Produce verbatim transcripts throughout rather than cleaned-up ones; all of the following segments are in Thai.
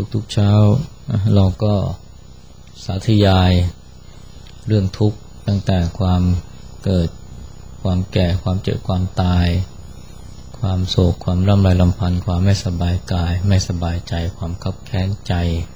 ทุกๆเช้าเราก็สาธยายเรื่องทุกข์ตั้งแต่ความเกิดความแก่ความเจ็บความตายความโศกความร่ำไรรำพันความไม่สบายกายไม่สบายใจความคับแค้นใจ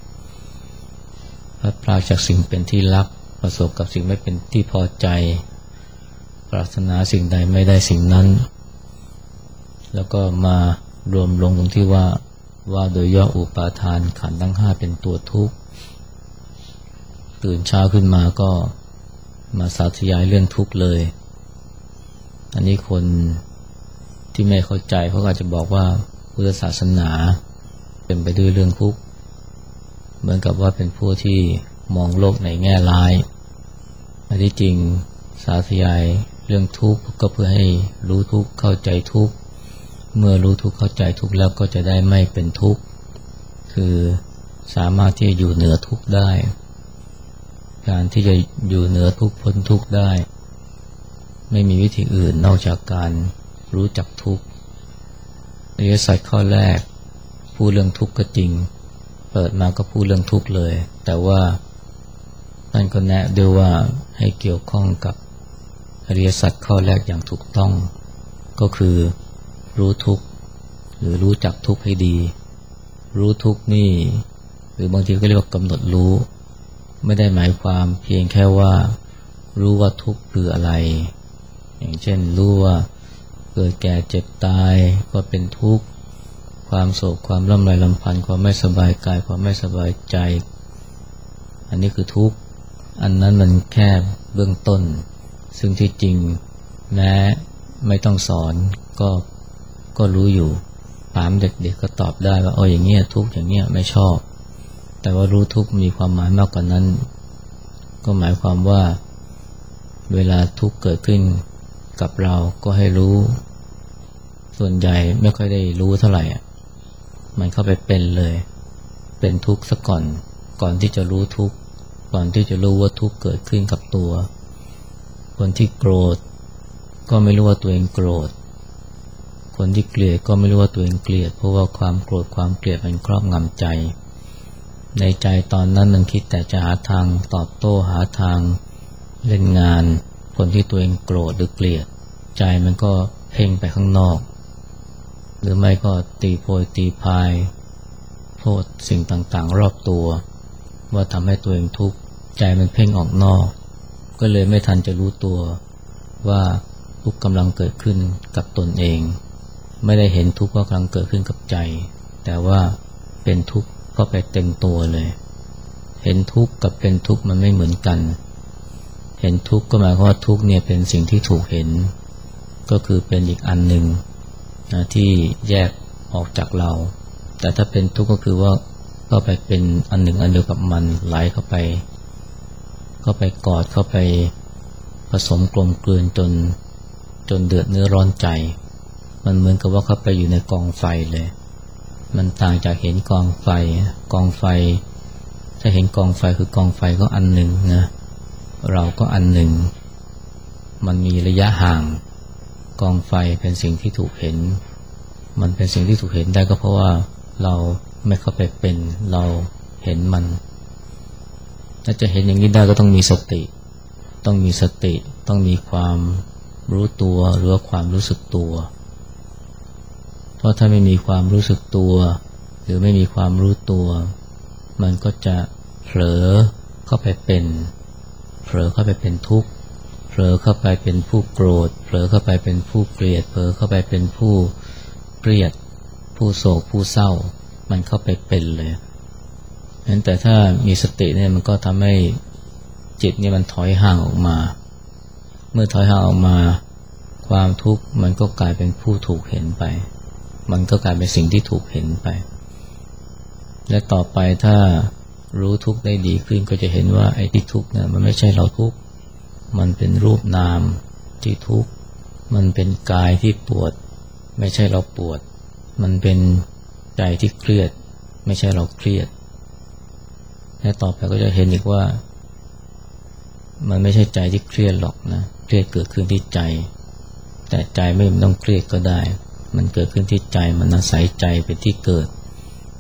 พลัดพรากจากสิ่งเป็นที่รักประสบกับสิ่งไม่เป็นที่พอใจปรารถนาสิ่งใดไม่ได้สิ่งนั้นแล้วก็มารวมลงตรงที่ว่าว่าโดยย่ออุปาทานขันธ์ทั้งห้าเป็นตัวทุกข์ตื่นเช้าขึ้นมาก็มาสาธยายเรื่องทุกข์เลยอันนี้คนที่ไม่เข้าใจเขาอาจจะบอกว่าพุทธศาสนาเป็นไปด้วยเรื่องทุกข์เหมือนกับว่าเป็นผู้ที่มองโลกในแง่ร้ายแต่ที่จริงสาธยายเรื่องทุกข์ก็เพื่อให้รู้ทุกข์เข้าใจทุกข์เมื่อรู้ทุกข์เข้าใจทุกข์แล้วก็จะได้ไม่เป็นทุกข์คือสามารถที่จะอยู่เหนือทุกข์ได้การที่จะอยู่เหนือทุกข์พ้นทุกข์ได้ไม่มีวิธีอื่นนอกจากการรู้จักทุกข์อริยสัจข้อแรกพูดเรื่องทุกข์ก็จริงเปิดมาก็พูดเรื่องทุกข์เลยแต่ว่าท่านก็แนะด้วยว่าให้เกี่ยวข้องกับอริยสัจข้อแรกอย่างถูกต้องก็คือรู้ทุกข์หรือรู้จักทุกข์ให้ดีรู้ทุกข์นี่หรือบางทีก็เรียกว่ากำหนดรู้ไม่ได้หมายความเพียงแค่ว่ารู้ว่าทุกข์คืออะไรอย่างเช่นรู้ว่าเกิดแก่เจ็บตายก็เป็นทุกข์ความโศกความร่ำไรรำพันความไม่สบายกายความไม่สบายใจอันนี้คือทุกข์อันนั้นมันแค่เบื้องต้นซึ่งที่จริงแม้ไม่ต้องสอนก็ก็รู้อยู่ถามเด็กๆก็ตอบได้ว่าอ๋ออย่างเงี้ยทุกข์อย่างเงี้ยไม่ชอบแต่ว่ารู้ทุกข์มีความหมายมากกว่านั้นก็หมายความว่าเวลาทุกข์เกิดขึ้นกับเราก็ให้รู้ส่วนใหญ่ไม่ค่อยได้รู้เท่าไหร่มันเข้าไปเป็นเลยเป็นทุกข์ซะก่อนก่อนที่จะรู้ทุกข์ก่อนที่จะรู้ว่าทุกข์เกิดขึ้นกับตัวคนที่โกรธก็ไม่รู้ว่าตัวเองโกรธคนที่เกลียดก็ไม่รู้ว่าตัวเองเกลียดเพราะว่าความโกรธความเกลียดมันครอบงำใจในใจตอนนั้นมันคิดแต่จะหาทางตอบโต้หาทางเล่นงานคนที่ตัวเองโกรธหรือเกลียดใจมันก็เพ่งไปข้างนอกหรือไม่ก็ตีโพยตีพายโทษสิ่งต่างๆรอบตัวว่าทำให้ตัวเองทุกข์ใจมันเพ่งออกนอกก็เลยไม่ทันจะรู้ตัวว่าทุกข์กำลังเกิดขึ้นกับตนเองไม่ได้เห็นทุกข์ว่ากำลังเกิดขึ้นกับใจแต่ว่าเป็นทุกข์ก็ไปเต็มตัวเลยเห็นทุกข์กับเป็นทุกข์มันไม่เหมือนกันเห็นทุกข์ก็หมายความว่าทุกข์เนี่ยเป็นสิ่งที่ถูกเห็นก็คือเป็นอีกอันหนึ่งนะที่แยกออกจากเราแต่ถ้าเป็นทุกข์ก็คือว่าก็ไปเป็นอันหนึ่งอันเดียวกับมันไหลเข้าไปเข้าไปกอดเข้าไปผสมกลมกลืนจนจนเดือดเนื้อร้อนใจมันเหมือนกับว่าเข้าไปอยู่ในกองไฟเลยมันต่างจากเห็นกองไฟกองไฟถ้าเห็นกองไฟคือกองไฟก็อันหนึ่งนะเราก็อันหนึ่งมันมีระยะห่างกองไฟเป็นสิ่งที่ถูกเห็นมันเป็นสิ่งที่ถูกเห็นได้ก็เพราะว่าเราไม่เข้าไปเป็นเราเห็นมันถ้าจะเห็นอย่างนี้ได้ก็ต้องมีสติต้องมีสติต้องมีความรู้ตัวหรือว่าความรู้สึกตัวเพราะถ้าไม่มีความรู้สึกตัวหรือไม่มีความรู้ตัวมันก็จะเผลอเข้าไปเป็นเผลอเข้าไปเป็นทุกข์เผลอเข้าไปเป็นผู้โกรธเผลอเข้าไปเป็นผู้เกลียดเผลอเข้าไปเป็นผู้เครียดผู้โศกผู้เศร้ามันเข้าไปเป็นเลยงั้นแต่ถ้ามีสติเนี่ยมันก็ทำให้จิตเนี่ยมันถอยห่างออกมาเมื่อถอยห่างออกมาความทุกข์มันก็กลายเป็นผู้ถูกเห็นไปมันก็กลายเป็นสิ่งที่ถูกเห็นไปและต่อไปถ้ารู้ทุกข์ได้ดีขึ้นก็จะเห็นว่าไอ้ที่ทุกข์เนี่ยมันไม่ใช่เราทุกข์มันเป็นรูปนามที่ทุกข์มันเป็นกายที่ปวดไม่ใช่เราปวดมันเป็นใจที่เครียดไม่ใช่เราเครียดและต่อไปก็จะเห็นอีกว่ามันไม่ใช่ใจที่เครียดหรอกนะเครียดเกิดขึ้นที่ใจแต่ใจไม่ต้องเครียดก็ได้มันเกิดขึ้นที่ใจมันอาศัยใจเป็นที่เกิด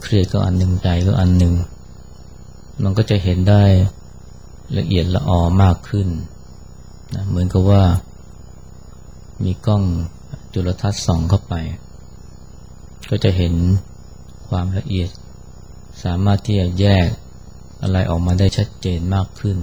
เครียดก็อันหนึ่งใจก็อันหนึ่งมันก็จะเห็นได้ละเอียดละออมากขึ้นนะเหมือนกับว่ามีกล้องจุลทรรศน์ส่องเข้าไปก็จะเห็นความละเอียดสามารถที่จะแยกอะไรออกมาได้ชัดเจนมากขึ้น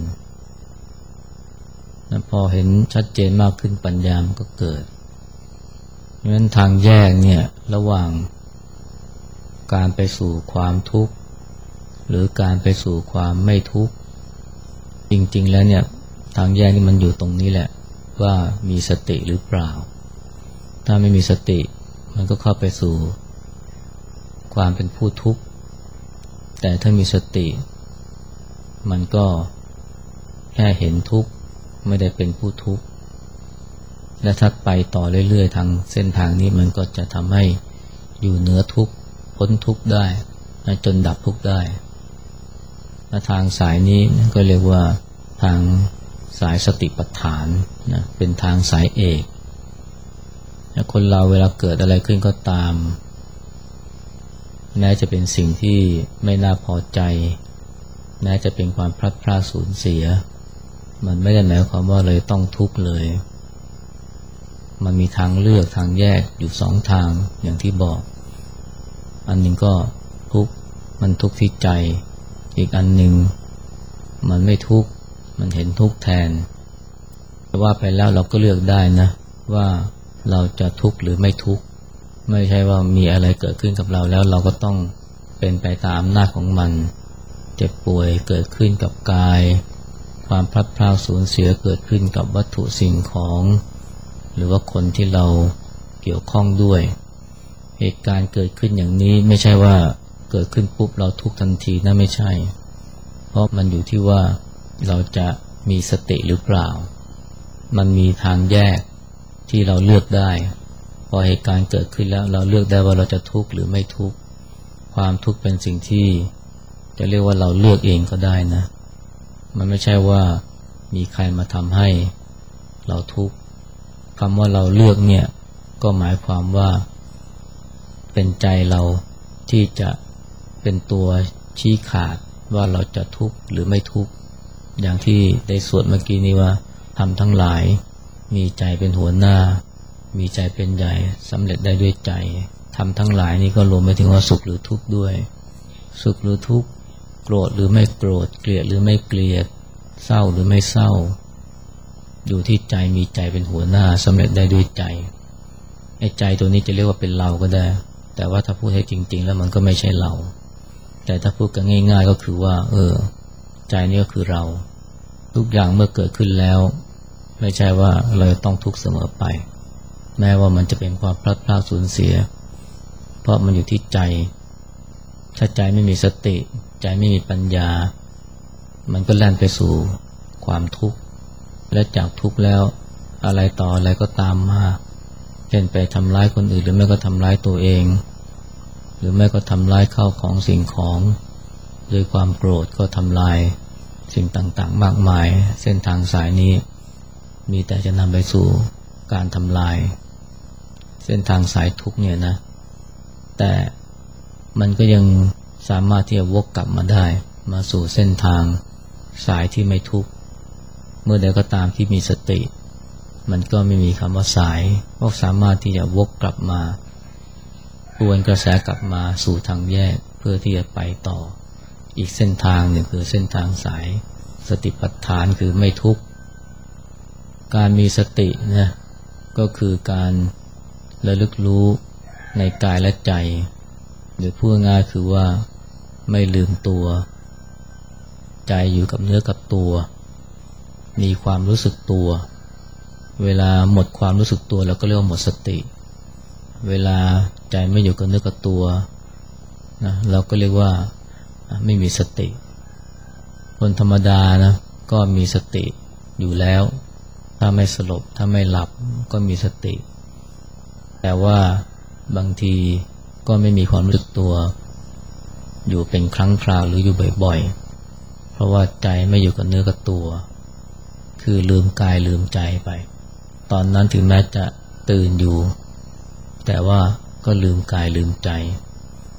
นะพอเห็นชัดเจนมากขึ้นปัญญามันก็เกิดเพราะฉะนั้นทางแยกเนี่ยระหว่างการไปสู่ความทุกข์หรือการไปสู่ความไม่ทุกข์จริงๆแล้วเนี่ยทางแยกนี่มันอยู่ตรงนี้แหละว่ามีสติหรือเปล่าถ้าไม่มีสติมันก็เข้าไปสู่ความเป็นผู้ทุกข์แต่ถ้ามีสติมันก็แค่เห็นทุกข์ไม่ได้เป็นผู้ทุกข์และถ้าไปต่อเรื่อยๆทางเส้นทางนี้มันก็จะทำให้อยู่เหนือทุกข์พ้นทุกข์ได้จนดับทุกข์ได้และทางสายนี้ก็เรียกว่าทางสายสติปัฏฐานนะเป็นทางสายเอกคนเราเวลาเกิดอะไรขึ้นก็ตามแม้จะเป็นสิ่งที่ไม่น่าพอใจแม้จะเป็นความพลัดพรากสูญเสียมันไม่ได้หมายความว่าเลยต้องทุกข์เลยมันมีทางเลือกทางแยกอยู่สองทางอย่างที่บอกอันหนึ่งก็ทุกข์มันทุกข์ที่ใจอีกอันหนึ่งมันไม่ทุกข์มันเห็นทุกข์แทนแต่ว่าไปแล้วเราก็เลือกได้นะว่าเราจะทุกข์หรือไม่ทุกข์ไม่ใช่ว่ามีอะไรเกิดขึ้นกับเราแล้วเราก็ต้องเป็นไปตามอำนาจของมันเจ็บป่วยเกิดขึ้นกับกายความพลัดพรากสูญเสียเกิดขึ้นกับวัตถุสิ่งของหรือว่าคนที่เราเกี่ยวข้องด้วยเหตุการณ์เกิดขึ้นอย่างนี้ไม่ใช่ว่าเกิดขึ้นปุ๊บเราทุกข์ทันทีนะไม่ใช่เพราะมันอยู่ที่ว่าเราจะมีสติหรือเปล่ามันมีทางแยกที่เราเลือกได้พอเหตุการณ์เกิดขึ้นแล้วเราเลือกได้ว่าเราจะทุกข์หรือไม่ทุกข์ความทุกข์เป็นสิ่งที่จะเรียกว่าเราเลือกเองก็ได้นะมันไม่ใช่ว่ามีใครมาทำให้เราทุกข์คำว่าเราเลือกเนี่ยก็หมายความว่าเป็นใจเราที่จะเป็นตัวชี้ขาดว่าเราจะทุกข์หรือไม่ทุกข์อย่างที่ได้สวดเมื่อกี้นี้ว่าทำทั้งหลายมีใจเป็นหัวหน้ามีใจเป็นใหญ่สำเร็จได้ด้วยใจทำทั้งหลายนี่ก็รวมไปถึงว่าสุขหรือทุกข์ด้วยสุขหรือทุกข์โกรธหรือไม่โกรธเกลียดหรือไม่เกลียดเศร้าหรือไม่เศร้าอยู่ที่ใจมีใจเป็นหัวหน้าสำเร็จได้ด้วยใจไอ้ใจตัวนี้จะเรียกว่าเป็นเราก็ได้แต่ว่าถ้าพูดให้จริงๆแล้วมันก็ไม่ใช่เราแต่ถ้าพูดกันง่ายๆก็คือว่าเออใจนี่ก็คือเราทุกอย่างเมื่อเกิดขึ้นแล้วไม่ใช่ว่าเราต้องทุกข์เสมอไปแม้ว่ามันจะเป็นความพลัดพรากสูญเสียเพราะมันอยู่ที่ใจถ้าใจไม่มีสติใจไม่มีปัญญามันก็แล่นไปสู่ความทุกข์และจากทุกข์แล้วอะไรต่ออะไรก็ตามมาเช่นไปทำร้ายคนอื่นหรือไม่ก็ทำร้ายตัวเองหรือไม่ก็ทำร้ายข้าวของสิ่งของด้วยความโกรธก็ทำลายสิ่งต่างๆมากมายเส้นทางสายนี้มีแต่จะนำไปสู่การทำลายเส้นทางสายทุกข์เนี่ยนะแต่มันก็ยังสามารถที่จะวกกลับมาได้มาสู่เส้นทางสายที่ไม่ทุกข์เมื่อใดก็ตามที่มีสติมันก็ไม่มีคำว่าสายก็สามารถที่จะวกกลับมาทวนกระแสกลับมาสู่ทางแยกเพื่อที่จะไปต่ออีกเส้นทางหนึ่งคือเส้นทางสายสติปัฏฐานคือไม่ทุกข์การมีสตินะก็คือการระลึกรู้ในกายและใจหรือพูดง่ายคือว่าไม่ลืมตัวใจอยู่กับเนื้อกับตัวมีความรู้สึกตัวเวลาหมดความรู้สึกตัวเราก็เรียกว่าหมดสติเวลาใจไม่อยู่กับเนื้อกับตัวนะเราก็เรียกว่าไม่มีสติคนธรรมดานะก็มีสติอยู่แล้วถ้าไม่สลบถ้าไม่หลับก็มีสติแต่ว่าบางทีก็ไม่มีความรู้สึกตัวอยู่เป็นครั้งคราวหรืออยู่บ่อยๆเพราะว่าใจไม่อยู่กับเนื้อกับตัวคือลืมกายลืมใจไปตอนนั้นถึงแม้จะตื่นอยู่แต่ว่าก็ลืมกายลืมใจ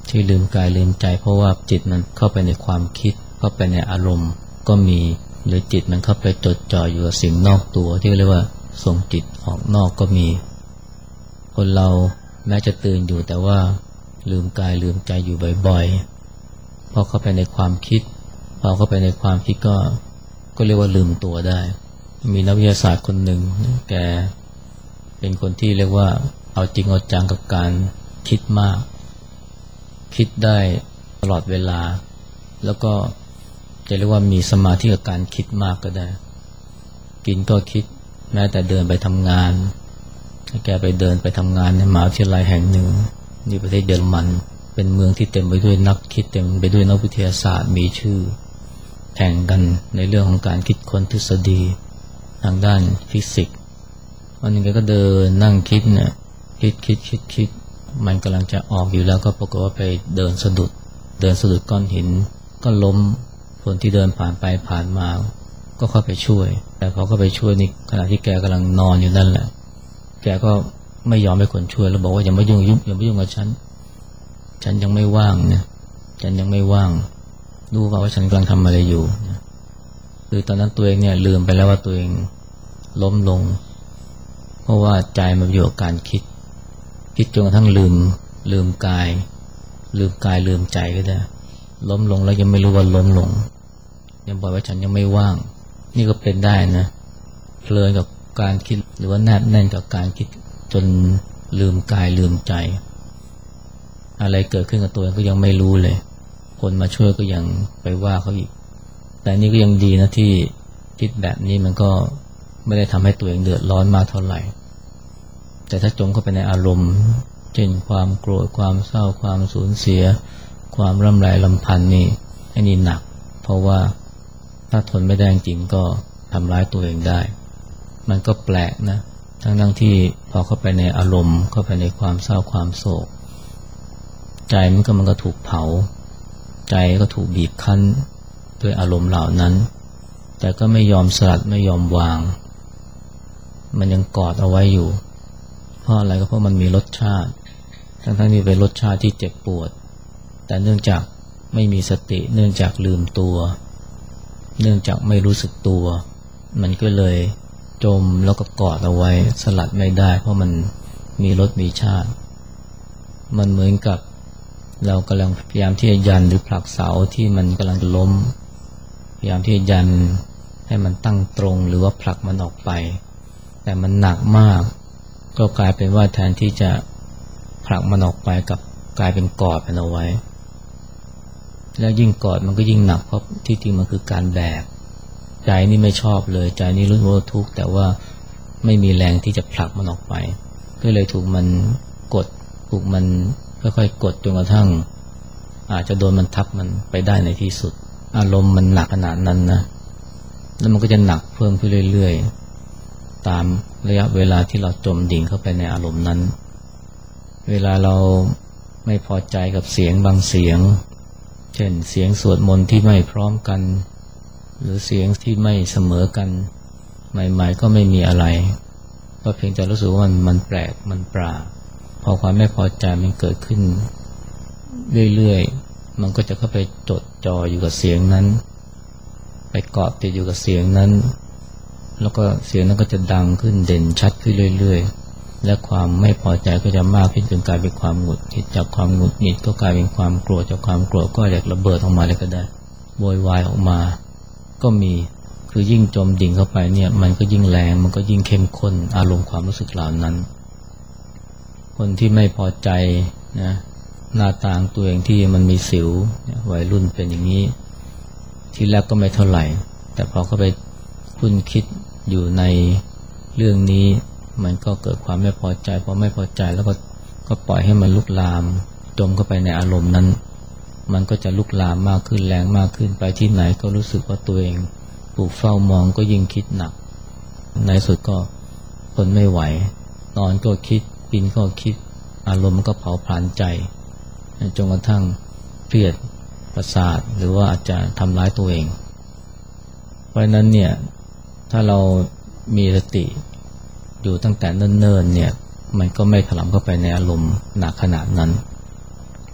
ที่ลืมกายลืมใจเพราะว่าจิตมันเข้าไปในความคิดเข้าไปในอารมณ์ก็มีหรือจิตมันเข้าไปจดจ่ออยู่กับสิ่งนอกตัวที่เรียกว่าส่งจิตออกนอกก็มีคนเราแม้จะตื่นอยู่แต่ว่าลืมกายลืมใจอยู่บ่อยๆพอเข้าไปในความคิดพอเข้าไปในความคิดก็ก็เรียกว่าลืมตัวได้มีนักวิทยาศาสตร์คนหนึ่งแกเป็นคนที่เรียกว่าเอาจริงเอาจังกับการคิดมากคิดได้ตลอดเวลาแล้วก็จะเรียกว่ามีสมาธิกับการคิดมากก็ได้กินก็คิดแม้แต่เดินไปทำงานแกไปเดินไปทำงานในมหาวิทยาลัยแห่งหนึ่งที่ประเทศเยอรมันเป็นเมืองที่เต็มไปด้วยนักคิดเต็มไปด้วยนักวิทยาศาสตร์มีชื่อแข่งกันในเรื่องของการคิดค้นทฤษฎีทางด้านฟิสิกส์วันนึงแกก็เดินนั่งคิดเนี่ยคิดคิดคิดคิดมันกำลังจะออกอยู่แล้วก็ปรากฏว่าไปเดินสะดุดเดินสะดุดก้อนหินก็ล้มคนที่เดินผ่านไปผ่านมาก็เข้าไปช่วยแต่พอเข้าไปช่วยนี่ขณะที่แกกำลังนอนอยู่นั่นแหละแกก็ไม่ยอมให้คนช่วยแล้วบอกว่าอย่ามายุ่งยุ่งอย่ามายุ่งกับฉันฉันยังไม่ว่างเนี่ยฉันยังไม่ว่างรู้ว่าว่าฉันกำลังทำอะไรอยู่คือตอนนั้นตัวเองเนี่ยลืมไปแล้วว่าตัวเองล้มลงเพราะว่าใจมันอยู่กับการคิดคิดจนกระทั่งลืมลืมกายลืมกายลืมใจก็ได้ล้มลงแล้วยังไม่รู้ว่าล้มลงยังบอกว่าฉันยังไม่ว่างนี่ก็เป็นได้นะเพลินกับการคิดหรือว่าแนบแน่นกับการคิดจนลืมกายลืมใจอะไรเกิดขึ้นกับตัวเองก็ยังไม่รู้เลยคนมาช่วยก็ยังไปว่าเขาอีกแต่นี่ก็ยังดีนะที่คิดแบบนี้มันก็ไม่ได้ทำให้ตัวเองเดือดร้อนมากเท่าไหร่แต่ถ้าจมเข้าไปในอารมณ์เช่นความโกรธความเศร้าความสูญเสียความร่ำไรรำพันนี่ไอ้นี่หนักเพราะว่าถ้าทนไม่ได้จริงก็ทำร้ายตัวเองได้มันก็แปลกนะทั้งทั้งที่พอเข้าไปในอารมณ์เข้าไปในความเศร้าความโศกใจมันก็มันก็ถูกเผาใจก็ถูกบีบคั้นด้วยอารมณ์เหล่านั้นแต่ก็ไม่ยอมสลัดไม่ยอมวางมันยังกอดเอาไว้อยู่เพราะอะไรก็เพราะมันมีรสชาติทั้งทั้งที่เป็นรสชาติที่เจ็บปวดแต่เนื่องจากไม่มีสติเนื่องจากลืมตัวเนื่องจากไม่รู้สึกตัวมันก็เลยจมแล้วก็กอดเอาไว้สลัดไม่ได้เพราะมันมีรสมีชาติมันเหมือนกับเรากำลังพยายามที่จะยันหรือผลักเสาที่มันกำลังล้มพยายามที่จะยันให้มันตั้งตรงหรือว่าผลักมันออกไปแต่มันหนักมากก็กลายเป็นว่าแทนที่จะผลักมันออกไปกับกลายเป็นกอดมันเอาไว้แล้วยิ่งกอดมันก็ยิ่งหนักเพราะที่จริงมันคือการแบกใจนี่ไม่ชอบเลยใจนี่รู้ว่าทุกข์แต่ว่าไม่มีแรงที่จะผลักมันออกไปก็เลยถูกมันกดถูกมันค่อยๆกดจนกระทั่งอาจจะโดนมันทับมันไปได้ในที่สุดอารมณ์มันหนักขนาดนั้นนะแล้วมันก็จะหนักเพิ่มขึ้นเรื่อยๆตามระยะเวลาที่เราจมดิ่งเข้าไปในอารมณ์นั้นเวลาเราไม่พอใจกับเสียงบางเสียงเช่นเสียงสวดมนต์ที่ไม่พร้อมกันหรือเสียงที่ไม่เสมอกันใหม่ๆก็ไม่มีอะไรก็เพียงแต่รู้สึกว่ามันมันแปลกมันปราบพอความไม่พอใจมันเกิดขึ้นเรื่อยๆมันก็จะเข้าไปจดจ่ออยู่กับเสียงนั้นไปเกาะติดอยู่กับเสียงนั้นแล้วก็เสียงนั้นก็จะดังขึ้นเด่นชัดขึ้นเรื่อยๆและความไม่พอใจก็จะมากขึ้นจนกลายเป็นความหงุดหงิดจากความหงุดหงิดก็กลายเป็นความโกรธจากความโกรธก็อยากระเบิดออกมาเลยก็ได้โวยวายออกมาก็มีคือยิ่งจมดิ่งเข้าไปเนี่ยมันก็ยิ่งแรงมันก็ยิ่งเข้มข้นอารมณ์ความรู้สึกเหล่านั้นคนที่ไม่พอใจนะหน้าตาตัวเองที่มันมีสิววัยรุ่นเป็นอย่างนี้ทีแรกก็ไม่เท่าไหร่แต่พอเข้าไปคุ้นคิดอยู่ในเรื่องนี้มันก็เกิดความไม่พอใจพอไม่พอใจแล้วก็ก็ปล่อยให้มันลุกลามจมเข้าไปในอารมณ์นั้นมันก็จะลุกลามมากขึ้นแรงมากขึ้นไปที่ไหนก็รู้สึกว่าตัวเองถูกเฝ้ามองก็ยิ่งคิดหนักในสุดก็ทนไม่ไหวนอนก็คิดกินก็คิดอารมณ์มันก็เผาผลาญใจจนกระทั่งเครียดประสาทหรือว่าอาจจะทำร้ายตัวเองเพราะฉะนั้นเนี่ยถ้าเรามีสติอยู่ตั้งแต่เนิ่นๆเนี่ยมันก็ไม่ถลำเข้าไปในอารมณ์หนักขนาดนั้น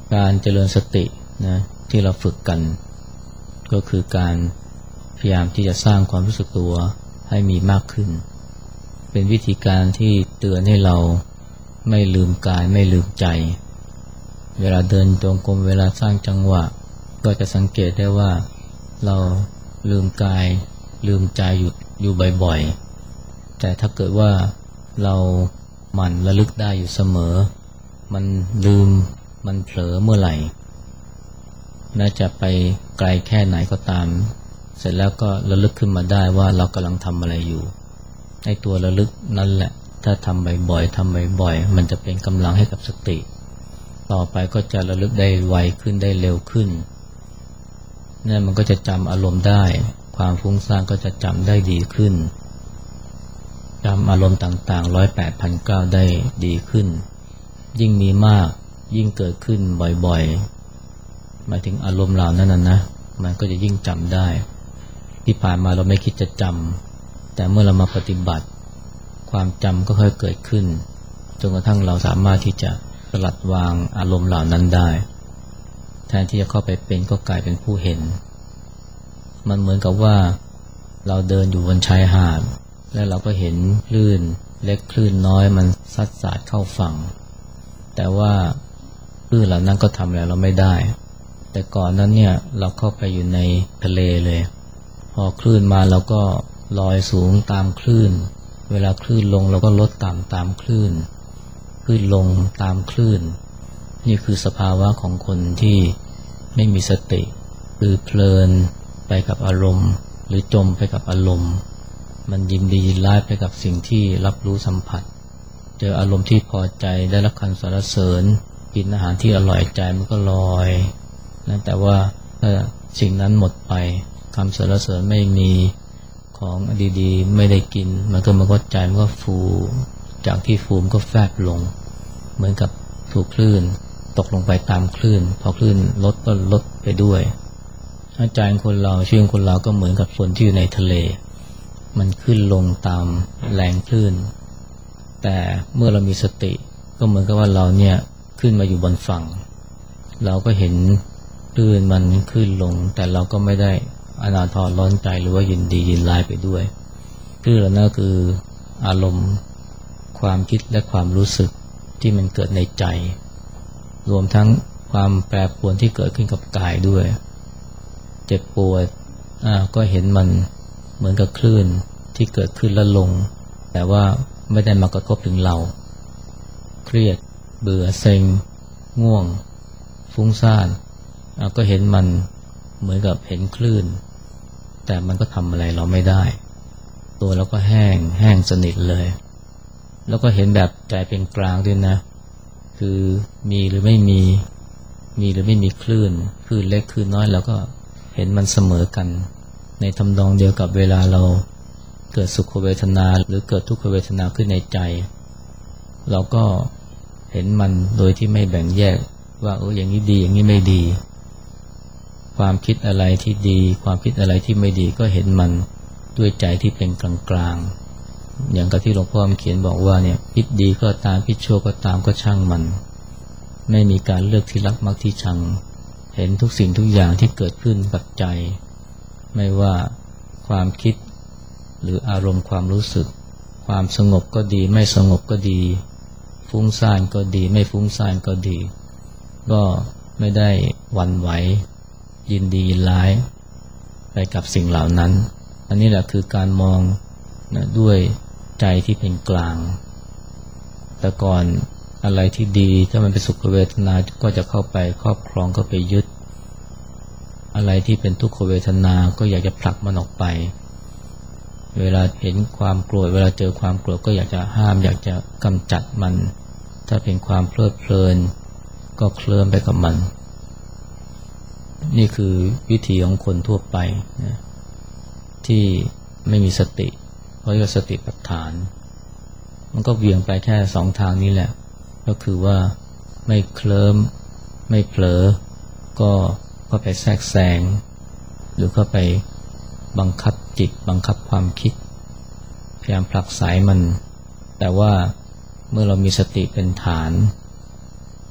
การเจริญสตินะที่เราฝึกกันก็คือการพยายามที่จะสร้างความรู้สึกตัวให้มีมากขึ้นเป็นวิธีการที่เตือนให้เราไม่ลืมกายไม่ลืมใจเวลาเดินจงกรมเวลาสร้างจังหวะก็จะสังเกตได้ว่าเราลืมกายลืมใจอยู่อยู่บ่อยๆแต่ถ้าเกิดว่าเราหมั่นระลึกได้อยู่เสมอมันลืมมันเผลอเมื่อไหร่น่าจะไปไกลแค่ไหนก็ตามเสร็จแล้วก็ระลึกขึ้นมาได้ว่าเรากำลังทำอะไรอยู่ไอ้ตัวระลึกนั่นแหละถ้าทำบ่อยๆทำบ่อยๆมันจะเป็นกำลังให้กับสติต่อไปก็จะระลึกได้ไวขึ้นได้เร็วขึ้นนั่นมันก็จะจำอารมณ์ได้ความฟุ้งซ่านก็จะจำได้ดีขึ้นจำอารมณ์ต่างๆร้อยแปดพันเก้าได้ดีขึ้นยิ่งมีมากยิ่งเกิดขึ้นบ่อยๆหมายถึงอารมณ์เหล่านั้นนะนะมันก็จะยิ่งจำได้ที่ผ่านมาเราไม่คิดจะจำแต่เมื่อเรามาปฏิบัติความจำก็ค่อยเกิดขึ้นจนกระทั่งเราสามารถที่จะสลัดวางอารมณ์เหล่านั้นได้แทนที่จะเข้าไปเป็นก็กลายเป็นผู้เห็นมันเหมือนกับว่าเราเดินอยู่บนชายหาดแล้วเราก็เห็นคลื่นเล็กคลื่นน้อยมันซัดสาดเข้าฝั่งแต่ว่าคลื่นเหล่านั้นก็ทำอะไรเราไม่ได้แต่ก่อนนั้นเนี่ยเราเข้าไปอยู่ในทะเลเลยพอคลื่นมาเราก็ลอยสูงตามคลื่นเวลาคลื่นลงเราก็ลดต่ำตามคลื่นคลื่นลงตามคลื่นนี่คือสภาวะของคนที่ไม่มีสติคือเพลินไปกับอารมณ์หรือจมไปกับอารมณ์มันยินดียินร้ายไปกับสิ่งที่รับรู้สัมผัสเจออารมณ์ที่พอใจได้รับคำสรรเสริญกินอาหารที่อร่อยใจมันก็ลอยนะแต่ว่าถ้าสิ่งนั้นหมดไปคำสรรเสริญไม่มีของดีๆไม่ได้กินมันก็มันก็ใจมันก็ฟูจากที่ฟูมก็แฟบลงเหมือนกับถูกคลื่นตกลงไปตามคลื่นพอคลื่นลดก็ลดไปด้วยใจคนเราชีวิตคนเราก็เหมือนกับฝนที่อยู่ในทะเลมันขึ้นลงตามแรงคลื่นแต่เมื่อเรามีสติก็เหมือนกับว่าเราเนี่ยขึ้นมาอยู่บนฝั่งเราก็เห็นคลื่นมันขึ้นลงแต่เราก็ไม่ได้อนาถร้อนใจหรือว่ายินดียินร้ายไปด้วยคลื่นเหล่านั้นคืออารมณ์ความคิดและความรู้สึกที่มันเกิดในใจรวมทั้งความแปรปรวนที่เกิดขึ้นกับกายด้วยเจ็บปวดอ่าก็เห็นมันเหมือนกับคลื่นที่เกิดขึ้นแล้วลงแต่ว่าไม่ได้มากระทบถึงเราเครียดเบื่อเซ็งง่วงฟุ้งซ่านอ่าก็เห็นมันเหมือนกับเห็นคลื่นแต่มันก็ทำอะไรเราไม่ได้ตัวเราก็แห้งแห้งสนิทเลยแล้วก็เห็นแบบใจเป็นกลางด้วยนะคือมีหรือไม่มีมีหรือไม่มีคลื่นคลื่นเล็กคลื่นน้อยเราก็เห็นมันเสมอกันในทำนองเดียวกับเวลาเราเกิดสุขเวทนาหรือเกิดทุกขเวทนาขึ้นในใจเราก็เห็นมันโดยที่ไม่แบ่งแยกว่าเอออย่างนี้ดีอย่างนี้ไม่ดีความคิดอะไรที่ดีความคิดอะไรที่ไม่ดีก็เห็นมันด้วยใจที่เป็นกลางๆอย่างกับที่หลวงพ่อเขียนบอกว่าเนี่ยคิดดีก็ตามคิดชั่วก็ตามก็ช่างมันไม่มีการเลือกที่รักมักที่ชังเห็นทุกสิ่งทุกอย่างที่เกิดขึ้นกับใจไม่ว่าความคิดหรืออารมณ์ความรู้สึกความสงบก็ดีไม่สงบก็ดีฟุ้งซ่านก็ดีไม่ฟุ้งซ่านก็ดีก็ไม่ได้หวั่นไหวยินดียินร้ายไปกับสิ่งเหล่านั้นอันนี้แหละคือการมองนะด้วยใจที่เป็นกลางแต่ก่อนอะไรที่ดีถ้ามันเป็นสุขเวทนาก็จะเข้าไปครอบครองก็ไปยึดอะไรที่เป็นทุกขเวทนาก็อยากจะผลักมันออกไปเวลาเห็นความโกรธเวลาเจอความโกรธก็อยากจะห้ามอยากจะกำจัดมันถ้าเป็นความเพลิดเพลินก็เคลิ้มไปกับมันนี่คือวิธีของคนทั่วไปนะที่ไม่มีสติเพราะว่าสติปัฏฐานมันก็เบี่ยงไปแค่สองทางนี้แหละก็คือว่าไม่เคลิ้มไม่เผลอก็ก็ไปแทรกแซงหรือก็ไปบังคับจิตบังคับความคิดพยายามผลักไสมันแต่ว่าเมื่อเรามีสติเป็นฐาน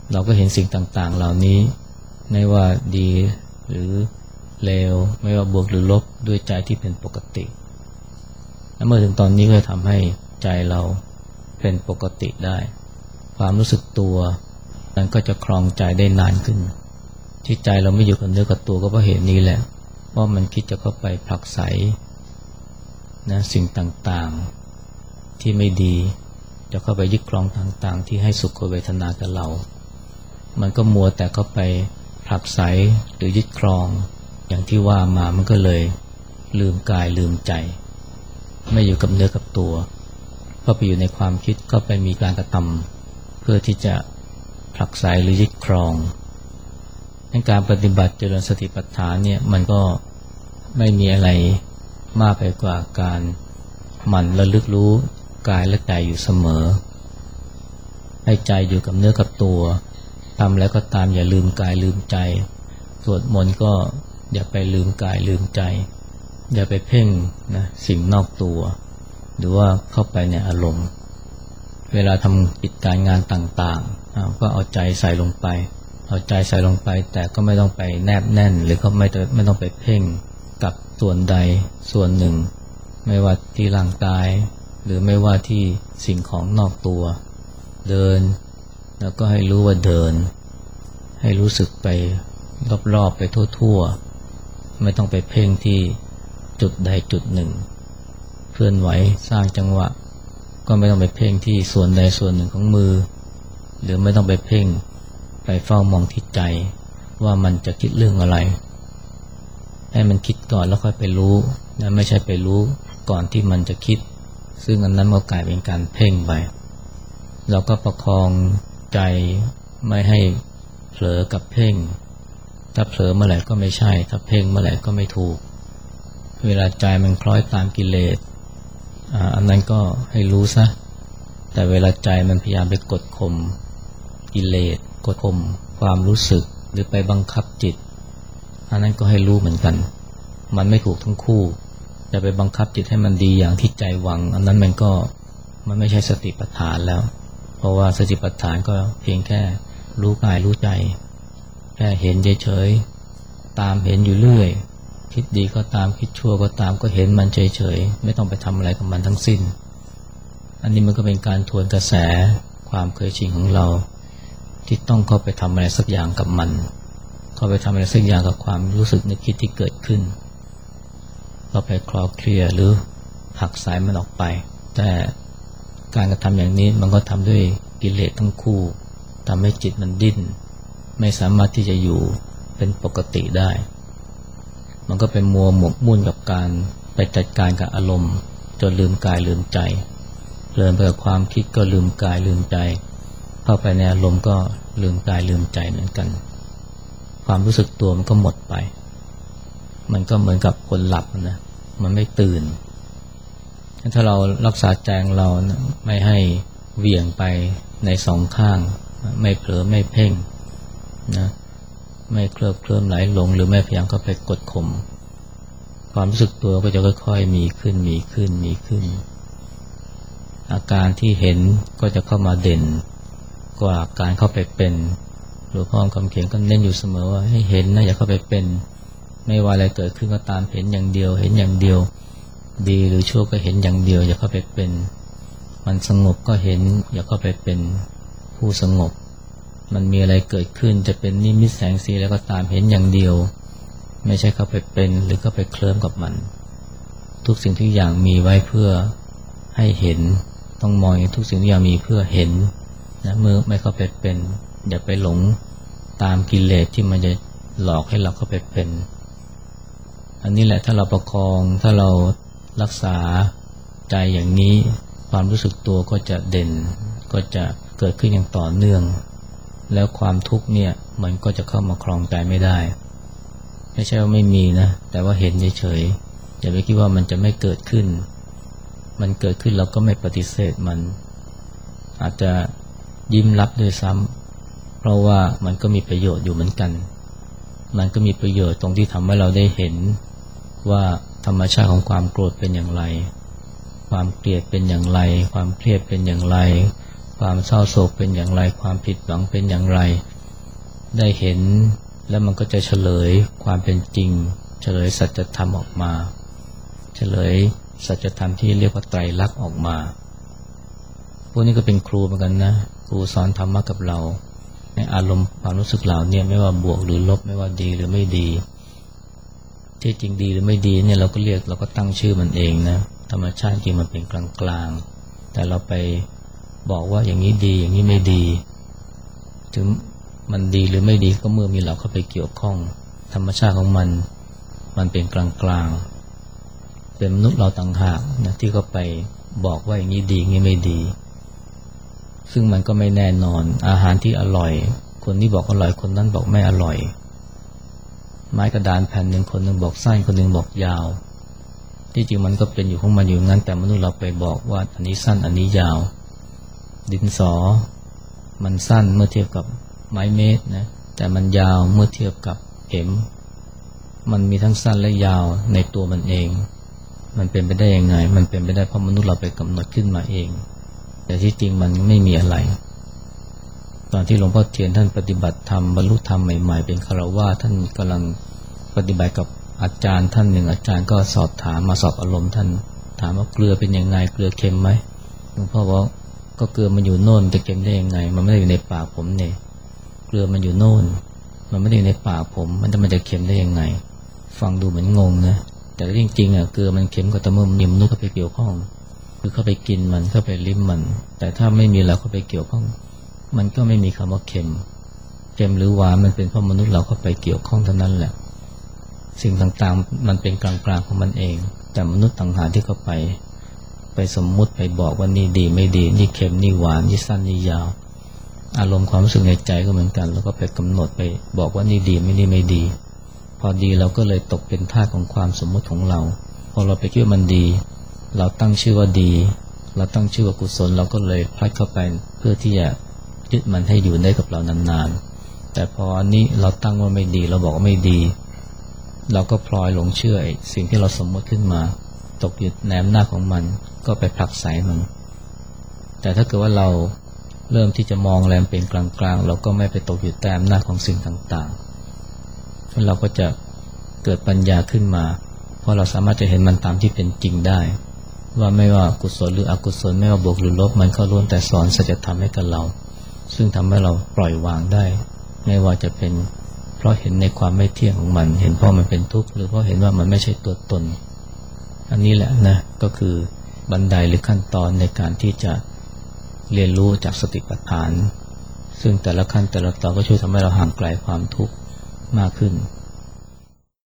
เราก็เห็นสิ่งต่างๆเหล่านี้ไม่ว่าดีหรือเลวไม่ว่าบวกหรือลบด้วยใจที่เป็นปกติและเมื่อถึงตอนนี้ก็ทำให้ใจเราเป็นปกติได้ความรู้สึกตัวมันก็จะครองใจได้นานขึ้นที่ใจเราไม่อยู่กับเนื้อกับตัวก็เพราะเหตุนี้แหละเพราะมันคิดจะเข้าไปผลักไสนะสิ่งต่างๆที่ไม่ดีจะเข้าไปยึดครองต่างๆที่ให้สุขเวทนากับเรามันก็มัวแต่เข้าไปผลักไสหรือยึดครองอย่างที่ว่ามามันก็เลยลืมกายลืมใจไม่อยู่กับเนื้อกับตัวก็ไปอยู่ในความคิดก็ไปมีการกระทำเพื่อที่จะผลักไสหรือยึดครองในการปฏิบัติเจริญสติปัฏฐานเนี่ยมันก็ไม่มีอะไรมากไปกว่าการหมั่นระลึกรู้กายและใจอยู่เสมอให้ใจอยู่กับเนื้อกับตัวทำแล้วก็ตามอย่าลืมกายลืมใจสวดมนต์ก็อย่าไปลืมกายลืมใจอย่าไปเพ่งนะสิ่งนอกตัวหรือว่าเข้าไปในอารมณ์เวลาทำกิจการงานต่างๆก็เอาใจใส่ลงไปเอาใจใส่ลงไปแต่ก็ไม่ต้องไปแนบแน่นหรือก็ไม่ไม่ต้องไปเพ่งกับส่วนใดส่วนหนึ่งไม่ว่าที่ร่างกายหรือไม่ว่าที่สิ่งของนอกตัวเดินแล้วก็ให้รู้ว่าเดินให้รู้สึกไปรอบๆไปทั่วๆไม่ต้องไปเพ่งที่จุดใดจุดหนึ่งเคลื่อนไหวสร้างจังหวะก็ไม่ต้องไปเพ่งที่ส่วนใดส่วนหนึ่งของมือหรือไม่ต้องไปเพ่งไปเฝ้ามองที่ใจว่ามันจะคิดเรื่องอะไรให้มันคิดก่อนแล้วค่อยไปรู้นะไม่ใช่ไปรู้ก่อนที่มันจะคิดซึ่งอันนั้นก็กลายเป็นการเพ่งไปเราก็ประคองใจไม่ให้เผลอกับเพ่งถ้าเผลอเมื่อไหร่ก็ไม่ใช่ถ้าเพ่งเมื่อไหร่ก็ไม่ถูกเวลาใจมันคล้อยตามกิเลส อ่า อันนั้นก็ให้รู้ซะแต่เวลาใจมันพยายามไปกดข่มกิเลสกดข่มความรู้สึกหรือไปบังคับจิตอันนั้นก็ให้รู้เหมือนกันมันไม่ถูกทั้งคู่จะไปบังคับจิตให้มันดีอย่างที่ใจหวังอันนั้นมันก็มันไม่ใช่สติปัฏฐานแล้วเพราะว่าสติปัฏฐานก็เพียงแค่รู้กายรู้ใจแค่เห็นเฉยๆตามเห็นอยู่เรื่อยคิดดีก็ตามคิดชั่วก็ตามก็เห็นมันเฉยๆไม่ต้องไปทำอะไรกับมันทั้งสิ้นอันนี้มันก็เป็นการทวนกระแสความเคยชินของเราที่ต้องเข้าไปทำอะไรสักอย่างกับมันเข้าไปทำอะไรสักอย่างกับความรู้สึกนึกคิดที่เกิดขึ้นเข้าไปคลอเคลียร์หรือหักสายมันออกไปแต่การกระทำอย่างนี้มันก็ทำด้วยกิเลสทั้งคู่ทำให้จิตมันดิ้นไม่สามารถที่จะอยู่เป็นปกติได้มันก็เป็นมัวหมกมุ่นกับการไปจัดการกับอารมณ์จนลืมกายลืมใจเพลินไปกับความคิดก็ลืมกายลืมใจเข้าไปในอารมณ์ก็ลืมกายลืมใจเหมือนกันความรู้สึกตัวมันก็หมดไปมันก็เหมือนกับคนหลับนะมันไม่ตื่นถ้าเรารักษาใจของเรานะไม่ให้เหวี่ยงไปในสองข้างไม่เผลอไม่เพ่งนะไม่เคลิบเคลิ้มไหลหลงหรือไม่พยายามเข้าไปกดข่มความรู้สึกตัวก็จะค่อยๆมีขึ้นมีขึ้นมีขึ้นอาการที่เห็นก็จะเข้ามาเด่นกว่าการเข้าไปเป็นหลวงพ่อคำเขียนก็เน้นอยู่เสมอว่าให้เห็นนะอย่าเข้าไปเป็นไม่ว่าอะไรเกิดขึ้นก็ตามเห็นอย่างเดียวเห็นอย่างเดียวดีหรือชั่วก็เห็นอย่างเดียวอย่าเข้าไปเป็นมันสงบก็เห็นอย่าเข้าไปเป็นผู้สงบมันมีอะไรเกิดขึ้นจะเป็นนิมิตแสงสีแล้วก็ตามเห็นอย่างเดียวไม่ใช่เข้าไปเป็นหรือเข้าไปเคลิ้มกับมันทุกสิ่งทุกอย่างมีไว้เพื่อให้เห็นต้องมองทุกสิ่งทุกอย่างมีเพื่อเห็นนะเมื่อไม่เข้าไปเป็นอย่าไปหลงตามกิเลสที่มันจะหลอกให้เราเข้าไปเป็นอันนี้แหละถ้าเราประคองถ้าเรารักษาใจอย่างนี้ความรู้สึกตัวก็จะเด่นก็จะเกิดขึ้นอย่างต่อเนื่องแล้วความทุกข์เนี่ยมันก็จะเข้ามาครองใจไม่ได้ไม่ใช่ว่าไม่มีนะแต่ว่าเห็นเฉยๆอย่าไปคิดว่ามันจะไม่เกิดขึ้นมันเกิดขึ้นเราก็ไม่ปฏิเสธมันอาจจะยิ้มรับด้วยซ้ำเพราะว่ามันก็มีประโยชน์อยู่เหมือนกันมันก็มีประโยชน์ตรงที่ทำให้เราได้เห็นว่าธรรมชาติของความโกรธเป็นอย่างไรความเกลียดเป็นอย่างไรความเครียดเป็นอย่างไรความเศร้าโศกเป็นอย่างไรความผิดหวังเป็นอย่างไรได้เห็นแล้วมันก็จะเฉลยความเป็นจริงเฉลยสัจธรรมออกมาเฉลยสัจธรรมที่เรียกว่าไตรลักษณ์ออกมาพวกนี้ก็เป็นครูเหมือนกันนะครูสอนธรรมะกับเราในอารมณ์ความรู้สึกเหล่านี้ไม่ว่าบวกหรือลบไม่ว่าดีหรือไม่ดีที่จริงดีหรือไม่ดีเนี่ยเราก็เรียกเราก็ตั้งชื่อมันเองนะธรรมชาติจริงมันเป็นกลางๆแต่เราไปบอกว่าอย่างนี้ดีอย่างนี้ไม่ดีถึงมันดีหรือไม่ดีก็เมื่อมีเราเข้าไปเกี่ยวข้องธรรมชาติของมันมันเป็นกลางๆเป็นมนุษย์เราต่างหากนะที่ก็ไปบอกว่าอย่างนี้ดีอย่างนี้ไม่ดีซึ่งมันก็ไม่แน่นอนอาหารที่อร่อยคนที่บอกอร่อยคนนั้นบอกไม่อร่อยไม้กระดานแผ่นหนึ่งคนหนึ่งบอกสั้นคนหนึ่งบอกยาวที่จริงมันก็เป็นอยู่ของมันอยู่งั้นแต่มนุษย์เราไปบอกว่าอันนี้สั้นอันนี้ยาวดินสอมันสั้นเมื่อเทียบกับไม้เมตรนะแต่มันยาวเมื่อเทียบกับเข็มมันมีทั้งสั้นและยาวในตัวมันเองมันเป็นไปได้ยังไงมันเป็นไปได้เพราะมนุษย์เราไปกำหนดขึ้นมาเองแต่ที่จริงมันไม่มีอะไรตอนที่หลวงพ่อเทียนท่านปฏิบัติธรรมบรรลุธรรมใหม่ๆเป็นฆราวาสท่านกำลังปฏิบัติกับอาจารย์ท่านหนึ่งอาจารย์ก็สอบถามมาสอบอารมณ์ท่านถามว่าเกลือเป็นยังไงเกลือเค็มไหมหลวงพ่อบอกก็เกลือมันอยู่โน่นจะเค็มได้ยังไงมันไม่ได้อยู่ในปากผมเนี่ยเกลือมันอยู่โน่นมันไม่ได้อยู่ในปากผมมันจะมันจะเค็มได้ยังไงฟังดูเหมือนงงนะแต่จริงๆอ่ะเกลือมันเค็มก็แต่เมื่อมีมนุษย์เข้าไปเกี่ยวข้องคือเข้าไปกินมันเข้าไปลิ้มมันแต่ถ้าไม่มีเราเข้าไปเกี่ยวข้องมันก็ไม่มีคำว่าเค็มเค็มหรือหวานมันเป็นเพราะมนุษย์เราเข้าไปเกี่ยวข้องเท่านั้นแหละสิ่งต่างๆมันเป็นกลางๆของมันเองแต่มนุษย์ต่างหากที่เข้าไปไปสมมุติไปบอกว่านี่ดีไม่ดีนี่เค็มนี่หวานนี่สั้นนี่ยาวอารมณ์ความรู้สึกในใจก็เหมือนกันแล้วก็ไปกำหนดไปบอกว่านี่ดีไม่นี่ไม่ดีพอดีเราก็เลยตกเป็นทาสของความสมมุติของเราพอเราไปคิดว่ามันดีเราตั้งชื่อว่าดีเราตั้งชื่อว่ากุศลเราก็เลยพลัดเข้าไปเพื่อที่จะยึดมันให้อยู่ได้กับเรานานๆแต่พออันนี้เราตั้งว่าไม่ดีเราบอกว่าไม่ดีเราก็พลอยหลงเชื่อสิ่งที่เราสมมติขึ้นมาตกอยู่ในอำนาจของมันก็ไปผลักไสมันแต่ถ้าเกิดว่าเราเริ่มที่จะมองแรงเป็นกลางๆเราก็ไม่ไปตกอยู่ใต้อำนาจของสิ่งต่างๆเราก็จะเกิดปัญญาขึ้นมาเพราะเราสามารถจะเห็นมันตามที่เป็นจริงได้ว่าไม่ว่ากุศลหรืออกุศลไม่ว่าบวกหรือลบมันก็ล้วนแต่สอนสัจธรรมให้กับเราซึ่งทำให้เราปล่อยวางได้ไม่ว่าจะเป็นเพราะเห็นในความไม่เที่ยงของมันเห็นเพราะมันเป็นทุกข์หรือเพราะเห็นว่ามันไม่ใช่ตัวตนอันนี้แหละนะก็คือบันไดหรือขั้นตอนในการที่จะเรียนรู้จากสติปัฏฐานซึ่งแต่ละขั้นแต่ละตอนก็ช่วยทำให้เราห่างไกลความทุกข์มากขึ้น